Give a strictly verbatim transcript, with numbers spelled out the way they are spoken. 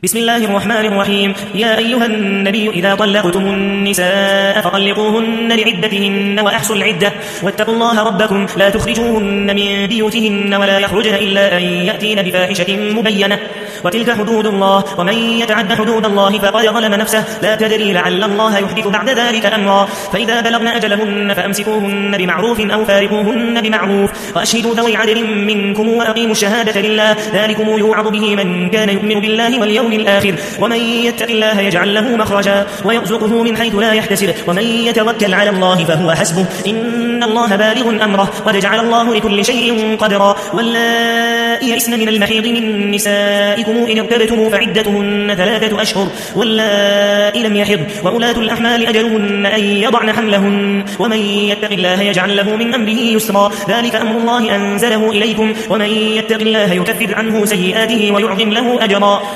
بسم الله الرحمن الرحيم. يا أيها النبي إذا طلقتم النساء فطلقوهن لعدتهن وأحصوا العدة واتقوا الله ربكم لا تخرجوهن من بيوتهن ولا يخرجن إلا أن يأتين بفاحشة مبينة وتلك حدود الله ومن يتعد حدود الله فقد ظلم نفسه لا تدري لعل الله يحدث بعد ذلك أمرا. فإذا بلغن أجلهن فأمسكوهن بمعروف أو فارقوهن بمعروف وأشهدوا ذوي عدل منكم وأقيموا الشهادة لله ذلكم يوعظ به من كان يؤمن بالله واليوم الآخر ومن يتق الله يجعل له مخرجا ويرزقه من حيث لا يحتسب ومن يتوكل على الله فهو حسبه إن الله بالغ أمره قد جعل الله لكل شيء قدرا. واللائي يئسن من المحيض من نسائكم إن ارتبتم فعدتهن ثلاثة أشهر واللائي لم يحض وأولاة الأحمال أجلهن أن يضعن حملهن ومن يتق الله يجعل له من أمره يسرا ذلك أمر الله أنزله إليكم ومن يتق الله يكفر عنه سيئاته ويعظم له أجرا.